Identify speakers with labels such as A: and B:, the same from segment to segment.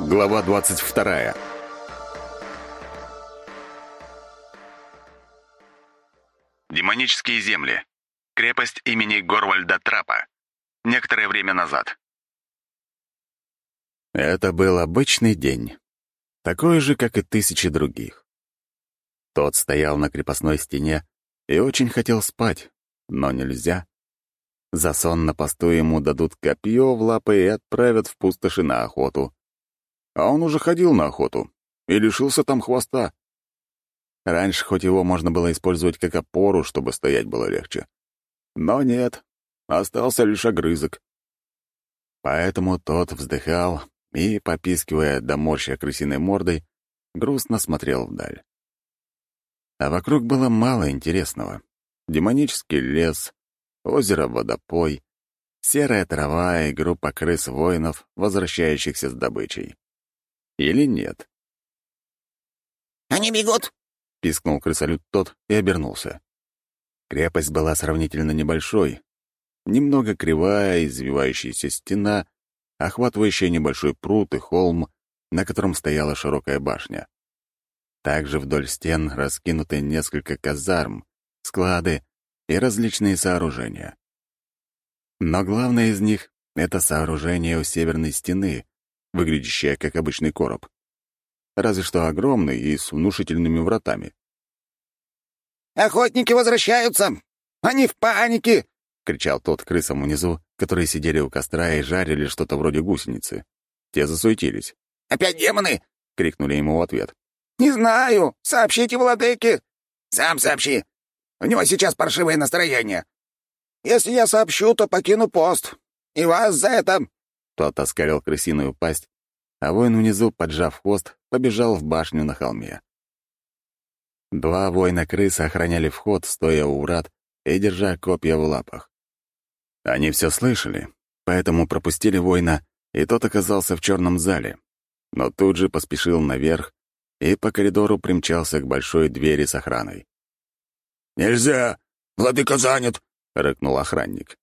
A: Глава 22. Демонические земли. Крепость имени Горвальда Трапа. Некоторое время назад. Это был обычный день. Такой же, как и тысячи других. Тот стоял на крепостной стене и очень хотел спать, но нельзя. За сон на посту ему дадут копье в лапы и отправят в пустоши на охоту. А он уже ходил на охоту и лишился там хвоста. Раньше хоть его можно было использовать как опору, чтобы стоять было легче. Но нет, остался лишь огрызок. Поэтому тот вздыхал и, попискивая до морща крысиной мордой, грустно смотрел вдаль. А вокруг было мало интересного. Демонический лес, озеро-водопой, серая трава и группа крыс-воинов, возвращающихся с добычей. Или нет?
B: «Они бегут!»
A: — пискнул крысолют тот и обернулся. Крепость была сравнительно небольшой, немного кривая, извивающаяся стена, охватывающая небольшой пруд и холм, на котором стояла широкая башня. Также вдоль стен раскинуты несколько казарм, склады и различные сооружения. Но главное из них — это сооружение у северной стены, выглядящее как обычный короб. Разве что огромный и с внушительными вратами.
B: «Охотники возвращаются! Они в панике!»
A: — кричал тот крысам внизу, которые сидели у костра и жарили что-то вроде гусеницы. Те засуетились.
B: «Опять демоны!»
A: — крикнули ему в ответ.
B: «Не знаю! Сообщите владыке!» «Сам сообщи! У него сейчас паршивое настроение! Если я сообщу, то покину пост. И вас за это...»
A: Тот оскалил крысиную пасть, а воин внизу, поджав хвост, побежал в башню на холме. Два воина-крысы охраняли вход, стоя у врат и держа копья в лапах. Они все слышали, поэтому пропустили воина, и тот оказался в черном зале, но тут же поспешил наверх и по коридору примчался к большой двери с охраной.
B: «Нельзя! Владыка занят!»
A: — рыкнул охранник.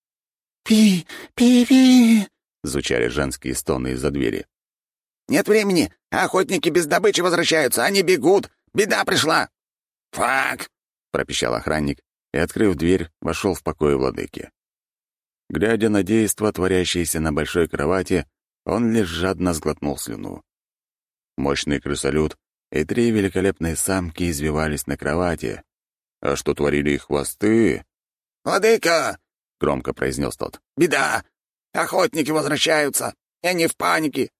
B: «Пи-пи-пи!»
A: — звучали женские стоны из-за двери.
B: «Нет времени! Охотники без добычи возвращаются! Они бегут! Беда пришла!» «Фак!»
A: — пропищал охранник и, открыв дверь, вошел в покой владыки. Глядя на действо, творящееся на большой кровати, он лишь жадно сглотнул слюну. Мощный крысолют и три великолепные самки извивались на кровати. А что творили их хвосты?
B: «Владыка!» —
A: громко произнес тот.
B: «Беда! Охотники возвращаются! И они в панике!»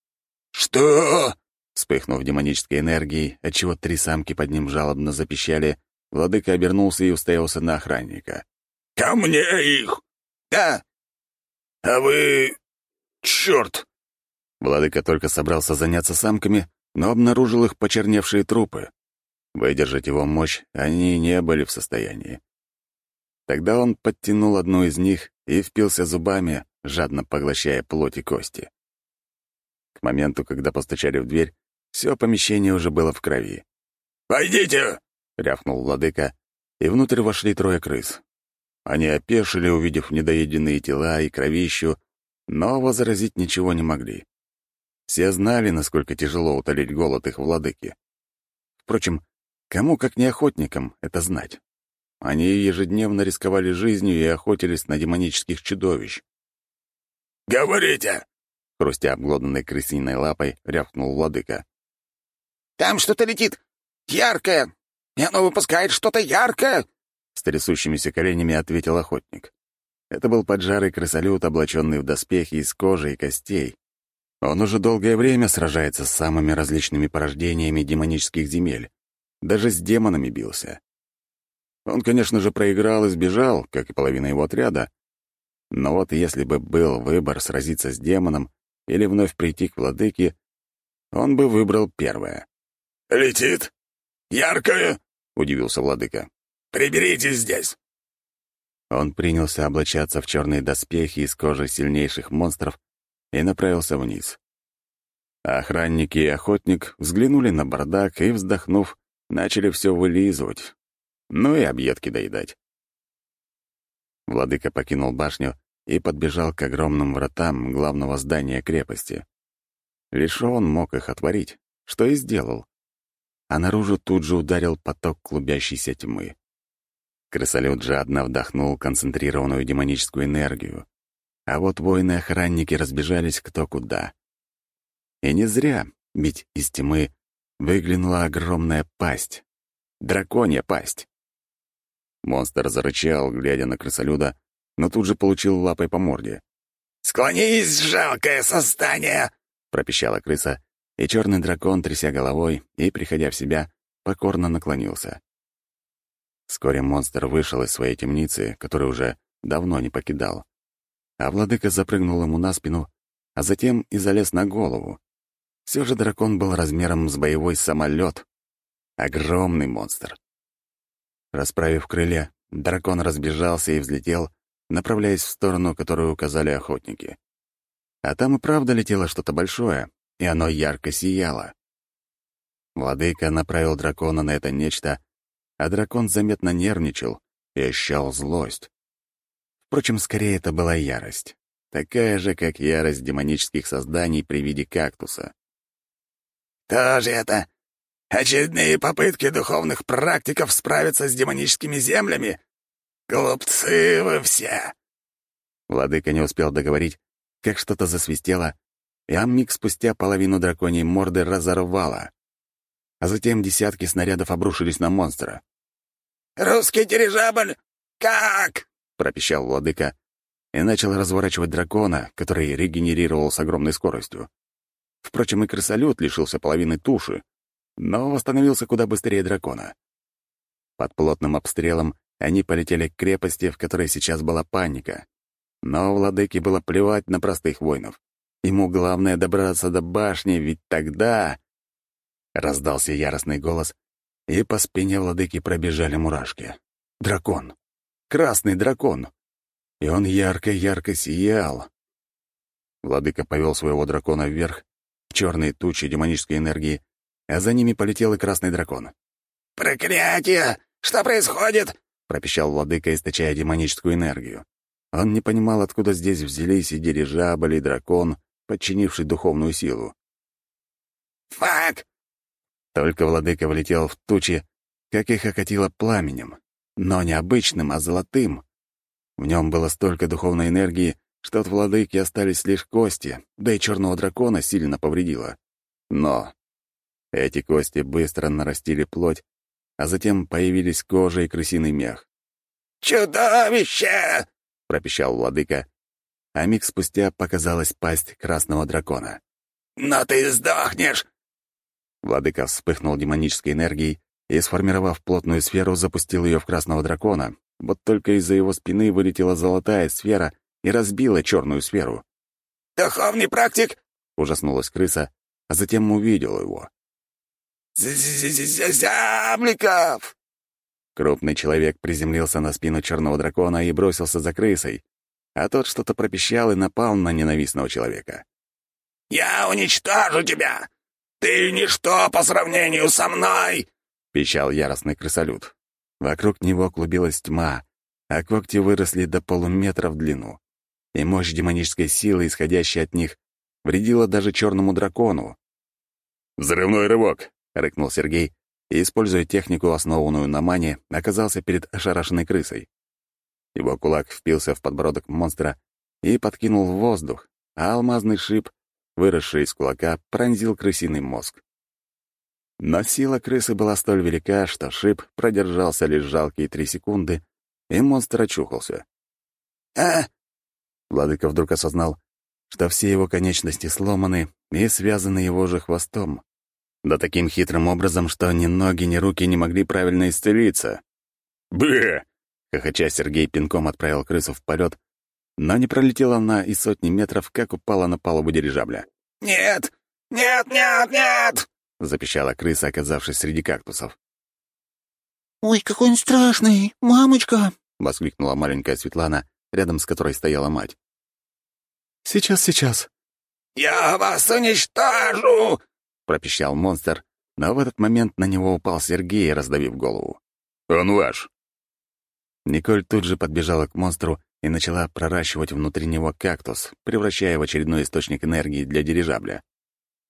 A: «Что?» Вспыхнув демонической энергией, отчего три самки под ним жалобно запищали, владыка обернулся и уставился на охранника.
B: «Ко мне их!» «Да!»
A: «А вы... Черт!» Владыка только собрался заняться самками, но обнаружил их почерневшие трупы. Выдержать его мощь они не были в состоянии. Тогда он подтянул одну из них и впился зубами, жадно поглощая плоть и кости. К моменту, когда постучали в дверь, все помещение уже было в крови.
B: «Войдите!»
A: — рявкнул владыка, и внутрь вошли трое крыс. Они опешили, увидев недоеденные тела и кровищу, но возразить ничего не могли. Все знали, насколько тяжело утолить голод их владыки. Впрочем, кому, как не охотникам, это знать? Они ежедневно рисковали жизнью и охотились на демонических чудовищ.
B: «Говорите!»
A: — хрустя обглоданной крысиной лапой, рявкнул владыка.
B: «Там что-то летит! Яркое! И оно выпускает что-то яркое!»
A: С трясущимися коленями ответил охотник. Это был поджарый крысолют, облаченный в доспехи из кожи и костей. Он уже долгое время сражается с самыми различными порождениями демонических земель. Даже с демонами бился. Он, конечно же, проиграл и сбежал, как и половина его отряда. Но вот если бы был выбор сразиться с демоном или вновь прийти к владыке, он бы выбрал первое.
B: «Летит? Яркое?»
A: — удивился владыка.
B: «Приберитесь здесь!»
A: Он принялся облачаться в черные доспехи из кожи сильнейших монстров и направился вниз. Охранники и охотник взглянули на бардак и, вздохнув, начали все вылизывать, ну и объедки доедать. Владыка покинул башню и подбежал к огромным вратам главного здания крепости. Лишь он мог их отворить, что и сделал. А наружу тут же ударил поток клубящейся тьмы. Крысолют жадно вдохнул концентрированную демоническую энергию, а вот воины-охранники разбежались кто куда. И не зря, ведь из тьмы выглянула огромная пасть. Драконья пасть. Монстр зарычал, глядя на крысолюда, но тут же получил лапой по морде.
B: «Склонись, жалкое создание!»
A: — пропищала крыса, и черный дракон, тряся головой и, приходя в себя, покорно наклонился. Вскоре монстр вышел из своей темницы, которую уже давно не покидал. А владыка запрыгнул ему на спину, а затем и залез на голову. Все же дракон был размером с боевой самолет. Огромный монстр. Расправив крылья, дракон разбежался и взлетел, направляясь в сторону, которую указали охотники. А там и правда летело что-то большое, и оно ярко сияло. Владыка направил дракона на это нечто, а дракон заметно нервничал и ощущал злость. Впрочем, скорее это была ярость. Такая же, как ярость демонических созданий при виде кактуса.
B: «Что же это? Очередные попытки духовных практиков справиться с демоническими землями? Глупцы вы все!»
A: Владыка не успел договорить, как что-то засвистело, и миг спустя половину драконьей морды разорвало. А затем десятки снарядов обрушились на монстра.
B: «Русский дирижабль! Как?»
A: — пропищал владыка и начал разворачивать дракона, который регенерировал с огромной скоростью. Впрочем, и крысолют лишился половины туши, но восстановился куда быстрее дракона. Под плотным обстрелом они полетели к крепости, в которой сейчас была паника. Но владыке было плевать на простых воинов. Ему главное добраться до башни, ведь тогда... Раздался яростный голос, и по спине владыки пробежали мурашки. Дракон. Красный дракон. И он ярко-ярко сиял. Владыка повел своего дракона вверх, в черные тучи демонической энергии, а за ними полетел и красный дракон.
B: «Проклятие! Что происходит?»
A: — пропищал владыка, источая демоническую энергию. Он не понимал, откуда здесь взялись и дирижабль, и дракон, подчинивший духовную силу.
B: «Фак!»
A: Только владыка влетел в тучи, как их окатило пламенем, но не обычным, а золотым. В нем было столько духовной энергии, что от владыки остались лишь кости, да и черного дракона сильно повредило. Но эти кости быстро нарастили плоть, а затем появились кожа и крысиный мех.
B: «Чудовище!» — пропищал
A: владыка, а миг спустя показалась пасть красного дракона.
B: «Но ты сдохнешь!»
A: Владыка вспыхнул демонической энергией и, сформировав плотную сферу, запустил ее в красного дракона, вот только из-за его спины вылетела золотая сфера и разбила черную сферу.
B: «Духовный практик!»
A: — ужаснулась крыса, а затем увидел его.
B: «Зябликов!»
A: Крупный человек приземлился на спину черного дракона и бросился за крысой, а тот что-то пропищал и напал на ненавистного человека.
B: «Я уничтожу тебя! Ты ничто по сравнению со мной!»
A: — пищал яростный крысолют. Вокруг него клубилась тьма, а когти выросли до полуметра в длину, и мощь демонической силы, исходящая от них, вредила даже черному дракону. «Взрывной рывок!» — рыкнул Сергей, и, используя технику, основанную на мане, оказался перед ошарашенной крысой. Его кулак впился в подбородок монстра и подкинул в воздух, а алмазный шип, выросший из кулака, пронзил крысиный мозг. Но сила крысы была столь велика, что шип продержался лишь жалкие 3 секунды, и монстр очухался.
B: «А?»
A: Владыка вдруг осознал, что все его конечности сломаны и связаны его же хвостом. Да таким хитрым образом, что ни ноги, ни руки не могли правильно исцелиться. «Бэ!» — хохоча Сергей пинком отправил крысу в полет, но не пролетела она и сотни метров, как упала на палубу дирижабля.
B: «Нет! Нет, нет, нет!»
A: — запищала крыса, оказавшись среди кактусов.
C: «Ой, какой он страшный! Мамочка!»
A: — воскликнула маленькая Светлана, рядом с которой стояла мать. «Сейчас, сейчас!»
B: «Я вас уничтожу!»
A: — пропищал монстр, но в этот момент на него упал Сергей, раздавив голову. «Он ваш!» Николь тут же подбежала к монстру и начала проращивать внутри него кактус, превращая в очередной источник энергии для дирижабля.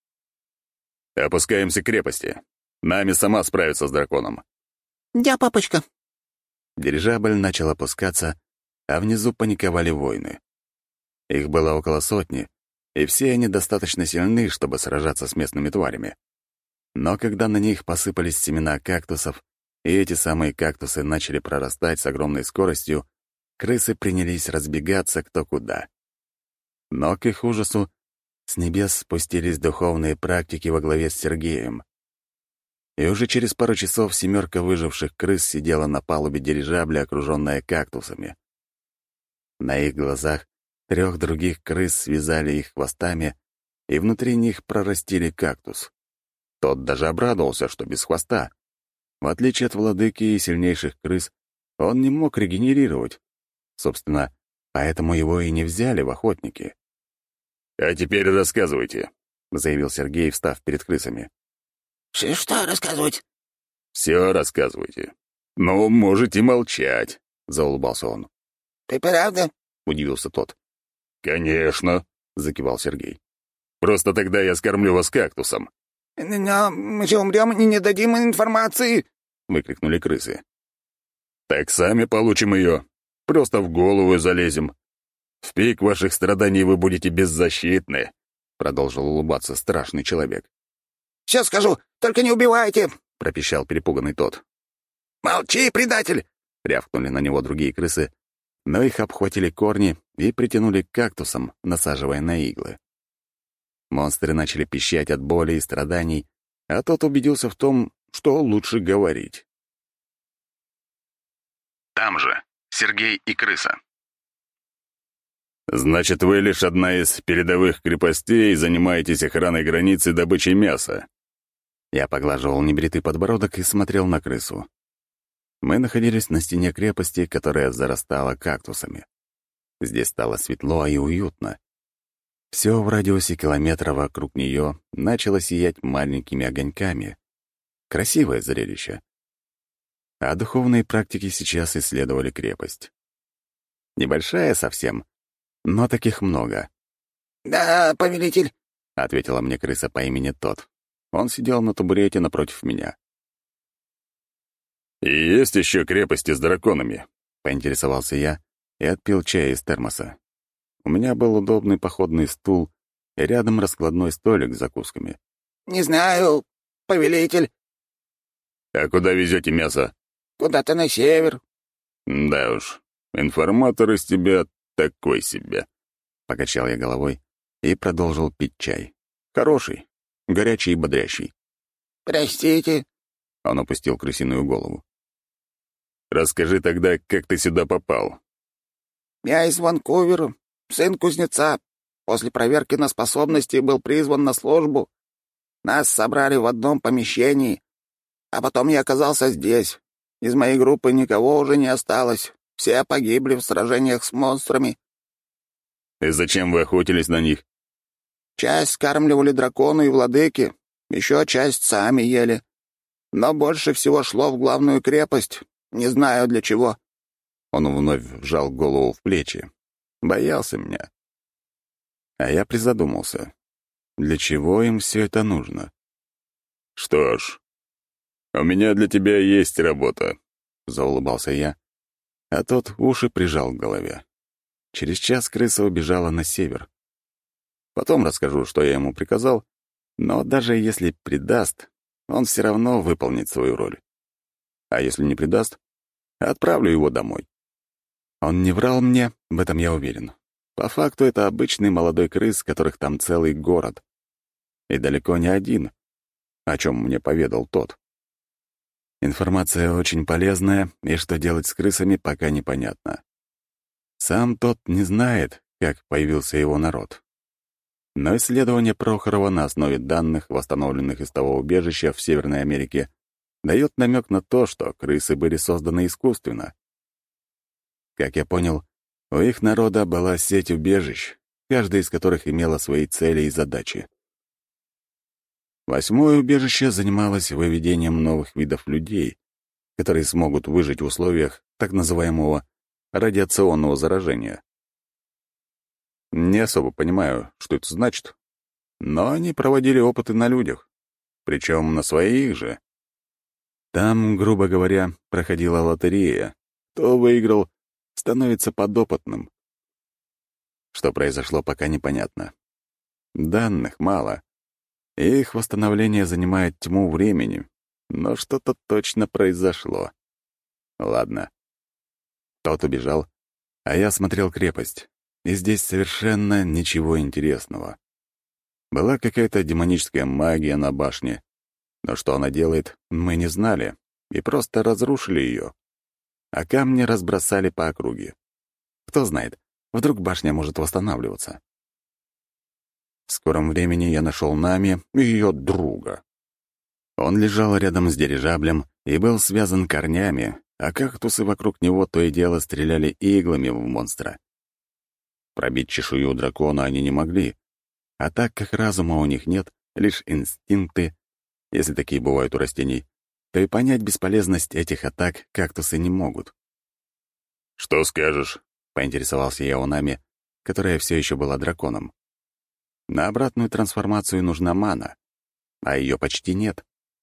A: Опускаемся к крепости. Нами сама справится с драконом».
C: «Да, папочка».
A: Дирижабль начал опускаться, а внизу паниковали воины. Их было около сотни, и все они достаточно сильны, чтобы сражаться с местными тварями. Но когда на них посыпались семена кактусов, и эти самые кактусы начали прорастать с огромной скоростью, крысы принялись разбегаться кто куда. Но, к их ужасу, с небес спустились духовные практики во главе с Сергеем. И уже через пару часов 7 выживших крыс сидела на палубе дирижабля, окруженная кактусами. На их глазах 3 других крыс связали их хвостами, и внутри них прорастили кактус. Тот даже обрадовался, что без хвоста. В отличие от владыки и сильнейших крыс, он не мог регенерировать. Собственно, поэтому его и не взяли в охотники. «А теперь рассказывайте», — заявил Сергей, встав перед крысами.
B: Что рассказывать?»
A: «Все рассказывайте. Ну, можете молчать», — заулыбался он.
B: «Ты правда?»
A: — удивился тот. «Конечно», — закивал Сергей. «Просто тогда я скормлю вас кактусом».
B: «Но мы же умрем и не дадим информации!»
A: — выкрикнули крысы. «Так сами получим ее. Просто в голову залезем. В пик ваших страданий вы будете беззащитны», — продолжил улыбаться страшный человек.
B: «Все скажу, только не убивайте!»
A: — пропищал перепуганный тот.
B: «Молчи, предатель!»
A: — рявкнули на него другие крысы, но их обхватили корни и притянули к кактусам, насаживая на иглы. Монстры начали пищать от боли и страданий, а тот убедился в том, что лучше говорить. Там же Сергей и крыса. «Значит, вы лишь одна из передовых крепостей и занимаетесь охраной границы и добычей мяса». Я поглаживал небритый подбородок и смотрел на крысу. Мы находились на стене крепости, которая зарастала кактусами. Здесь стало светло и уютно. Все в радиусе километра вокруг нее начало сиять маленькими огоньками. Красивое зрелище. А духовные практики сейчас исследовали крепость. Небольшая совсем, но таких много.
B: «Да, повелитель»,
A: — ответила мне крыса по имени Тот. Он сидел на табурете напротив меня. «И есть еще крепости с драконами?» — поинтересовался я и отпил чай из термоса. У меня был удобный походный стул и рядом раскладной столик с закусками.
B: «Не знаю, повелитель».
A: «А куда везете мясо?»
B: «Куда-то на север».
A: «Да уж, информатор из тебя такой себе», — покачал я головой и продолжил пить чай. Хороший, горячий и бодрящий.
B: «Простите»,
A: — он опустил крысиную голову. «Расскажи тогда, как ты сюда попал».
B: «Я из Ванкувера, сын кузнеца. После проверки на способности был призван на службу. Нас собрали в одном помещении, а потом я оказался здесь. Из моей группы никого уже не осталось. Все погибли в сражениях с монстрами.
A: «И зачем вы охотились на них?»
B: Часть скармливали дракону и владыке, еще часть сами ели. Но больше всего шло в главную крепость. Не знаю для чего».
A: Он вновь вжал голову в плечи. Боялся меня. А я призадумался. Для чего им все это нужно? «Что ж, у меня для тебя есть работа», — заулыбался я, а тот уши прижал к голове. Через час крыса убежала на север. Потом расскажу, что я ему приказал, но даже если предаст, он все равно выполнит свою роль. А если не предаст, отправлю его домой. Он не врал мне, в этом я уверен. По факту это обычный молодой крыс, которых там целый город. И далеко не один, о чем мне поведал тот. Информация очень полезная, и что делать с крысами, пока непонятно. Сам тот не знает, как появился его народ. Но исследование Прохорова на основе данных, восстановленных из того убежища в Северной Америке, дает намек на то, что крысы были созданы искусственно. Как я понял, у их народа была сеть убежищ, каждая из которых имела свои цели и задачи. 8-е убежище занималось выведением новых видов людей, которые смогут выжить в условиях так называемого радиационного заражения. Не особо понимаю, что это значит, но они проводили опыты на людях. причем на своих же. Там, грубо говоря, проходила лотерея. Кто выиграл, становится подопытным. Что произошло, пока непонятно. Данных мало, и их восстановление занимает тьму времени, но что-то точно произошло. Ладно. Тот убежал, а я смотрел крепость, и здесь совершенно ничего интересного. Была какая-то демоническая магия на башне, но что она делает, мы не знали, и просто разрушили ее. А камни разбросали по округе. Кто знает, вдруг башня может восстанавливаться. В скором времени я нашел Нами и ее друга. Он лежал рядом с дирижаблем и был связан корнями, а кактусы вокруг него то и дело стреляли иглами в монстра. Пробить чешую дракона они не могли, а так как разума у них нет, лишь инстинкты, если такие бывают у растений, то и понять бесполезность этих атак кактусы не могут. «Что скажешь?» — поинтересовался я у Нами, которая все еще была драконом. На обратную трансформацию нужна мана, а ее почти нет.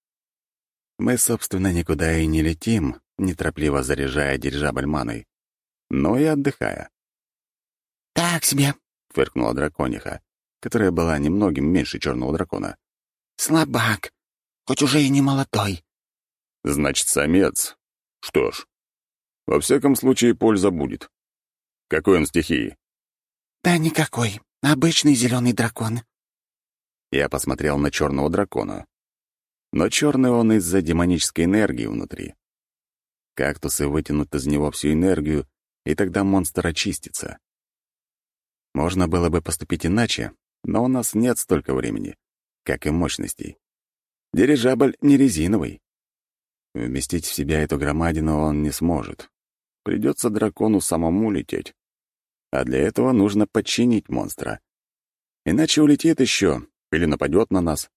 A: Мы, собственно, никуда и не летим, неторопливо заряжая дирижабль маной, но и отдыхая.
C: «Так себе»,
A: — фыркнула дракониха, которая была немногим меньше черного дракона.
C: «слабак, хоть уже и не молодой».
A: «Значит, самец. Что ж, во всяком случае, польза будет. Какой он стихии?»
C: «Да никакой. Обычный зеленый дракон».
A: Я посмотрел на черного дракона. Но черный он из-за демонической энергии внутри. Кактусы вытянут из него всю энергию, и тогда монстр очистится. Можно было бы поступить иначе, но у нас нет столько времени, как и мощностей. Дирижабль не резиновый. Вместить в себя эту громадину он не сможет. Придется дракону самому лететь. А для этого нужно подчинить монстра. Иначе улетит еще или нападет на нас.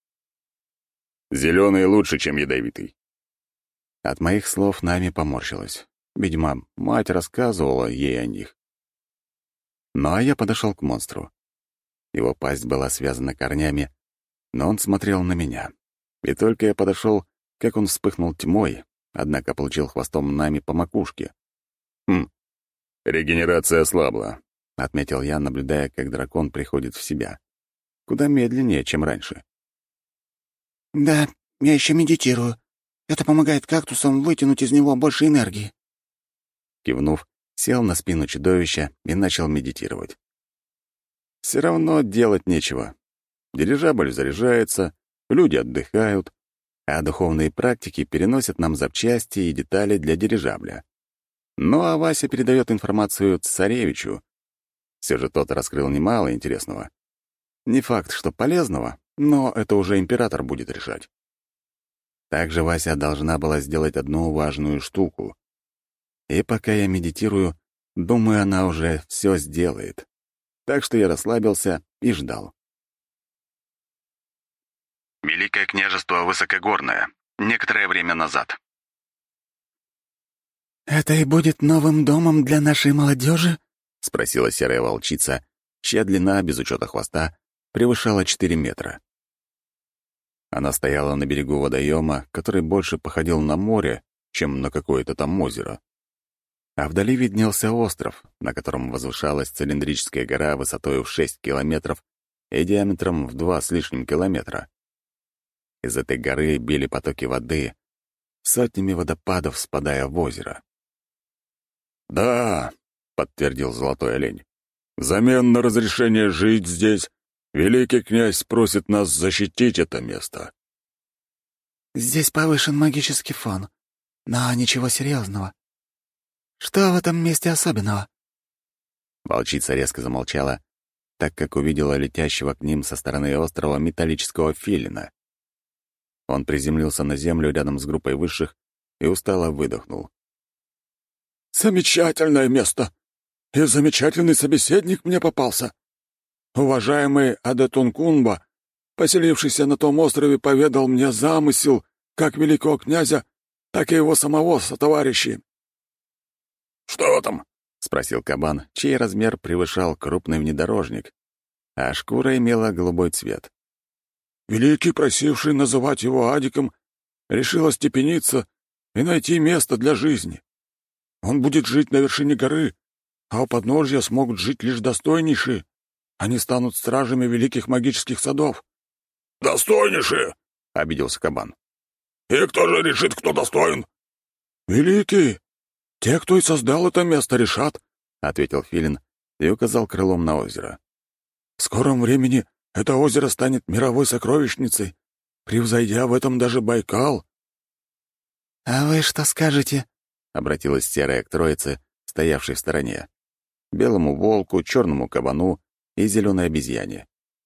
A: Зеленый лучше, чем ядовитый. От моих слов Нами поморщилась. Видимо, мать рассказывала ей о них. Ну а я подошел к монстру. Его пасть была связана корнями, но он смотрел на меня. И только я подошел, как он вспыхнул тьмой, однако получил хвостом Нами по макушке. Регенерация ослабла, — отметил я, наблюдая, как дракон приходит в себя. Куда медленнее, чем раньше.
C: «Да, я еще медитирую. Это помогает кактусам вытянуть из него больше энергии».
A: Кивнув, сел на спину чудовища и начал медитировать. Все равно делать нечего. Дирижабль заряжается, люди отдыхают, а духовные практики переносят нам запчасти и детали для дирижабля. Ну а Вася передает информацию царевичу. Все же тот раскрыл немало интересного. Не факт, что полезного, но это уже император будет решать. Также Вася должна была сделать одну важную штуку. И пока я медитирую, думаю, она уже все сделает. Так что я расслабился и ждал. Великое княжество Высокогорное. Некоторое время назад.
C: «Это и будет новым домом для нашей молодежи?»
A: — спросила серая волчица, чья длина, без учета хвоста, превышала 4 метра. Она стояла на берегу водоема, который больше походил на море, чем на какое-то там озеро. А вдали виднелся остров, на котором возвышалась цилиндрическая гора высотой в 6 километров и диаметром в 2 с лишним километра. Из этой горы били потоки воды, сотнями водопадов спадая в озеро. «Да», — подтвердил Золотой Олень, — «взамен на разрешение жить здесь великий князь просит нас защитить это место».
C: «Здесь повышен магический фон, но ничего серьезного. Что в этом месте особенного?»
A: Волчица резко замолчала, так как увидела летящего к ним со стороны острова металлического филина. Он приземлился на землю рядом с группой высших и устало выдохнул.
D: «Замечательное место! И замечательный собеседник мне попался. Уважаемый Адетункунба, поселившийся на том острове, поведал мне замысел как великого князя, так и его самого сотоварищей».
A: «Что там?» — спросил кабан, чей размер превышал крупный внедорожник, а шкура имела голубой цвет.
D: Великий, просивший называть его Адиком, решил остепениться и найти место для жизни. Он будет жить на вершине горы, а у подножья смогут жить лишь достойнейшие. Они станут стражами великих магических садов». «Достойнейшие?» — обиделся кабан. «И кто же решит, кто достоин?» «Великие. Те, кто и создал это место, решат», — ответил Филин и указал крылом на озеро. «В скором времени это озеро станет мировой сокровищницей, превзойдя в этом даже Байкал».
C: «А вы что скажете?»
A: — обратилась Серая к троице, стоявшей в стороне. Белому волку, черному кабану и зеленой обезьяне.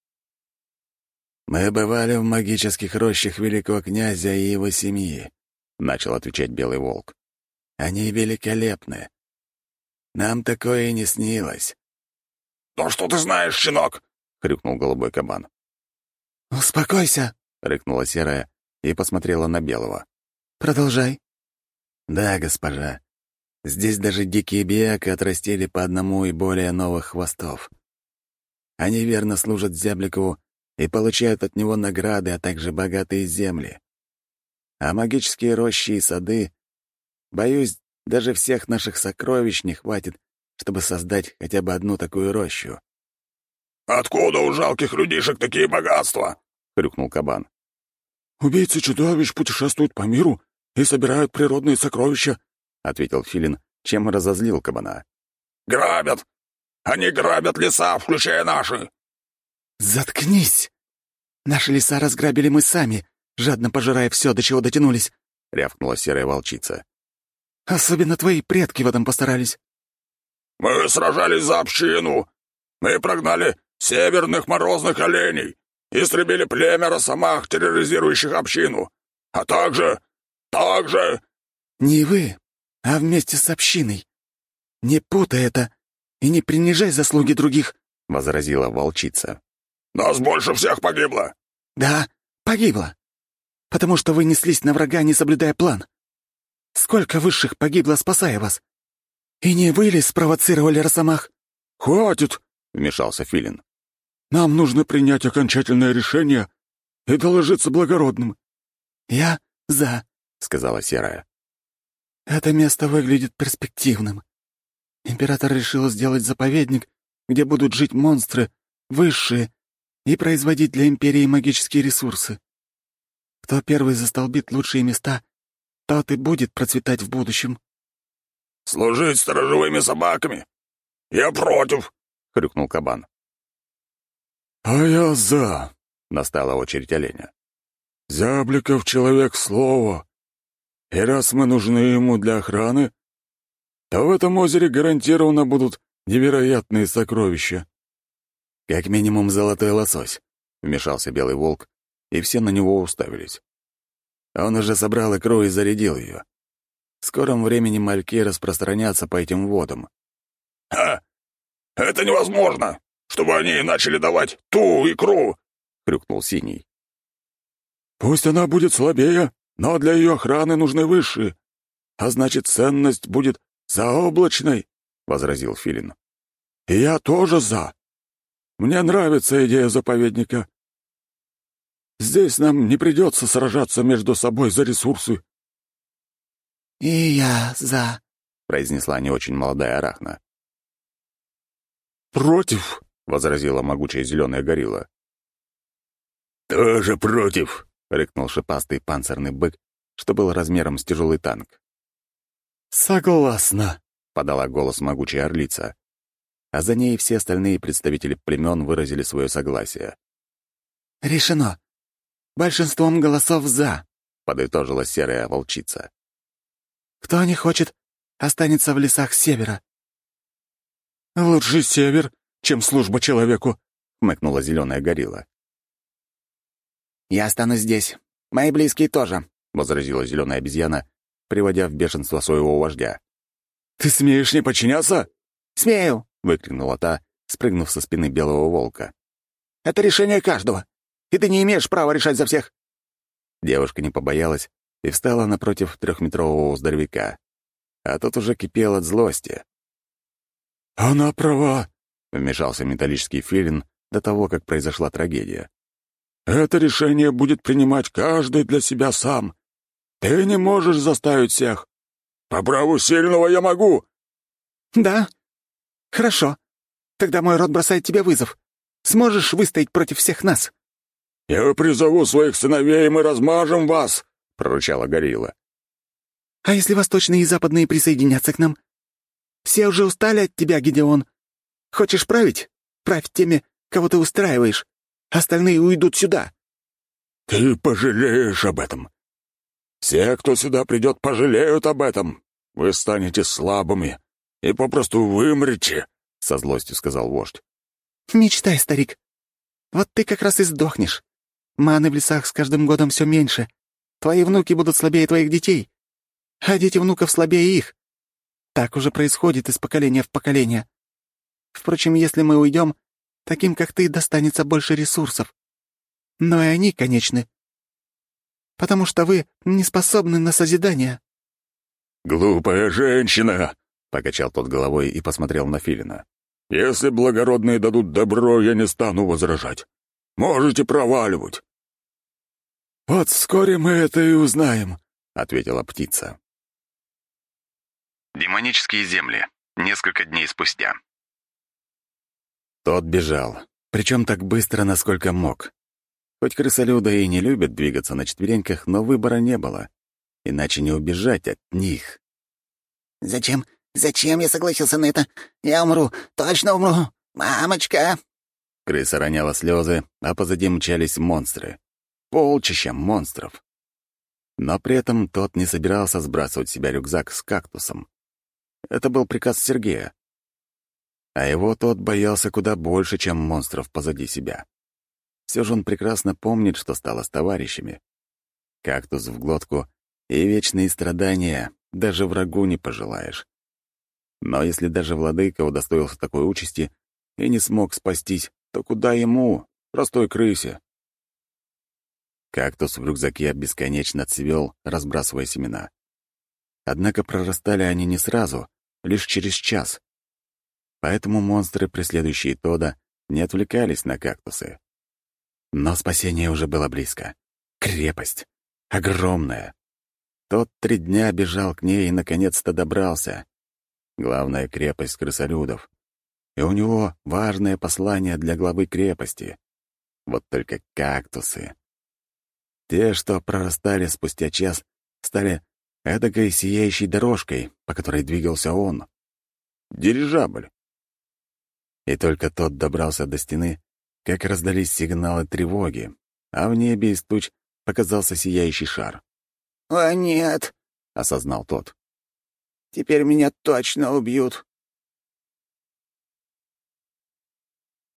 A: «Мы бывали в магических рощах великого князя и его семьи», — начал отвечать Белый волк. «Они великолепны. Нам такое и не снилось».
D: «Ну что ты знаешь, щенок?» — хрюкнул голубой кабан.
C: «Успокойся»,
A: — рыкнула Серая и посмотрела на Белого.
C: «Продолжай».
A: «Да, госпожа. Здесь даже дикие биаки отрастили по одному и более новых хвостов. Они верно служат Зябликову и получают от него награды, а также богатые земли. А магические рощи и сады, боюсь, даже всех наших сокровищ не хватит, чтобы создать хотя бы одну такую рощу».
D: «Откуда у жалких людишек такие богатства?» — хрюкнул кабан. «Убийцы чудовищ путешествуют по миру и собирают природные сокровища», — ответил Филин, чем разозлил кабана. «Грабят! Они грабят леса, включая наши!»
C: «Заткнись! Наши леса разграбили мы сами, жадно пожирая все, до чего дотянулись», — рявкнула серая волчица. «Особенно твои предки в этом постарались».
D: «Мы сражались за общину. Мы прогнали северных морозных оленей, истребили племя росомах, терроризирующих общину, а также...
C: «Не вы, а вместе с общиной. Не путай это и не принижай заслуги других», — возразила волчица.
D: «Нас больше всех погибло».
C: «Да, погибло. Потому что вы неслись на врага, не соблюдая план. Сколько высших погибло, спасая вас? И не вы ли спровоцировали росомах?»
D: «Хватит», — вмешался Филин. «Нам нужно принять окончательное решение и доложиться благородным».
C: «Я за», — сказала Серая. «Это место выглядит перспективным. Император решил сделать заповедник, где будут жить монстры, высшие, и производить для империи магические ресурсы. Кто первый застолбит лучшие места, тот и будет процветать в будущем».
D: «Служить сторожевыми собаками? Я против», — хрюкнул кабан. «А я за», — настала очередь оленя. «Зябликов — человек слова, и раз мы нужны ему для охраны, то в этом озере гарантированно будут невероятные сокровища».
A: «Как минимум золотой лосось», — вмешался Белый волк, и все на него уставились. Он уже собрал икру и зарядил ее. В скором времени мальки распространятся по этим водам.
D: «Ха! Это невозможно, чтобы они начали давать ту икру!» — хрюкнул Синий. «Пусть она будет слабее, но для ее охраны нужны высшие, а значит, ценность будет заоблачной», — возразил Филин. «И я тоже за. Мне нравится идея заповедника. Здесь нам не придется сражаться между собой за ресурсы».
C: «И я за»,
A: — произнесла не очень молодая арахна.
D: «Против»,
A: — возразила могучая зеленая горилла.
D: «Тоже против»,
A: — рыкнул шипастый панцирный бык, что был размером с тяжелый танк.
D: «Согласна»,
A: — подала голос могучая орлица. А за ней все остальные представители племен выразили свое согласие.
C: «Решено. Большинством голосов «за»,
A: — подытожила серая волчица.
C: «Кто не хочет, останется в лесах севера».
D: «Лучше север, чем служба человеку», —
A: хмыкнула зеленая горилла.
C: «Я останусь здесь. Мои близкие тоже»,
A: — возразила зеленая обезьяна, приводя в бешенство своего вождя.
D: «Ты смеешь не подчиняться?»
C: «Смею»,
A: — выкрикнула та, спрыгнув со спины белого волка.
C: «Это решение каждого, и ты не имеешь права решать за всех».
A: Девушка не побоялась и встала напротив трехметрового здоровяка. А тот уже кипел от злости.
D: «Она права»,
A: — вмешался металлический филин до того, как произошла трагедия.
D: Это решение будет принимать каждый для себя сам. Ты не можешь заставить всех. По праву сильного я могу».
C: «Да? Хорошо. Тогда мой род бросает тебе вызов. Сможешь выстоять против всех нас?»
D: «Я призову своих сыновей, и мы размажем вас», — прорычала горилла.
C: «А если восточные и западные присоединятся к нам? Все уже устали от тебя, Гидеон. Хочешь править? Правь теми, кого ты устраиваешь. Остальные уйдут сюда».
D: «Ты пожалеешь об этом. Все, кто сюда придет, пожалеют об этом. Вы станете слабыми и попросту вымрете», — со злостью сказал вождь.
C: «Мечтай, старик. Вот ты как раз и сдохнешь. Маны в лесах с каждым годом все меньше. Твои внуки будут слабее твоих детей, а дети внуков слабее их. Так уже происходит из поколения в поколение. Впрочем, если мы уйдем, таким, как ты, достанется больше ресурсов. Но и они конечны. Потому что вы не способны на созидание».
D: «Глупая женщина!» — покачал тот головой и посмотрел на Филина. «Если благородные дадут добро, я не стану возражать. Можете проваливать».
C: «Вот вскоре мы это и узнаем»,
A: — ответила птица. Демонические земли. Несколько дней спустя. Тот бежал, причем так быстро, насколько мог. Хоть крысолюды и не любят двигаться на четвереньках, но выбора не было. Иначе не убежать от них.
B: «Зачем? Зачем я согласился на это? Я умру, точно умру! Мамочка!»
A: Крыса роняла слезы, а позади мчались монстры. Полчища монстров. Но при этом тот не собирался сбрасывать с себя рюкзак с кактусом. Это был приказ Сергея. А его тот боялся куда больше, чем монстров позади себя. Все же он прекрасно помнит, что стало с товарищами. Кактус в глотку и вечные страдания даже врагу не пожелаешь. Но если даже владыка удостоился такой участи и не смог спастись, то куда ему, простой крысе? Кактус в рюкзаке бесконечно цвел, разбрасывая семена. Однако прорастали они не сразу, лишь через час. Поэтому монстры, преследующие Тода, не отвлекались на кактусы. Но спасение уже было близко. Крепость. Огромная. Тот 3 дня бежал к ней и наконец-то добрался. Главная крепость крысолюдов. И у него важное послание для главы крепости. Вот только кактусы. Те, что прорастали спустя час, стали эдакой сияющей дорожкой, по которой двигался он. Дирижабль. И только тот добрался до стены, как раздались сигналы тревоги, а в небе из туч показался сияющий шар.
B: «О, нет!» —
A: осознал тот.
B: «Теперь меня точно убьют.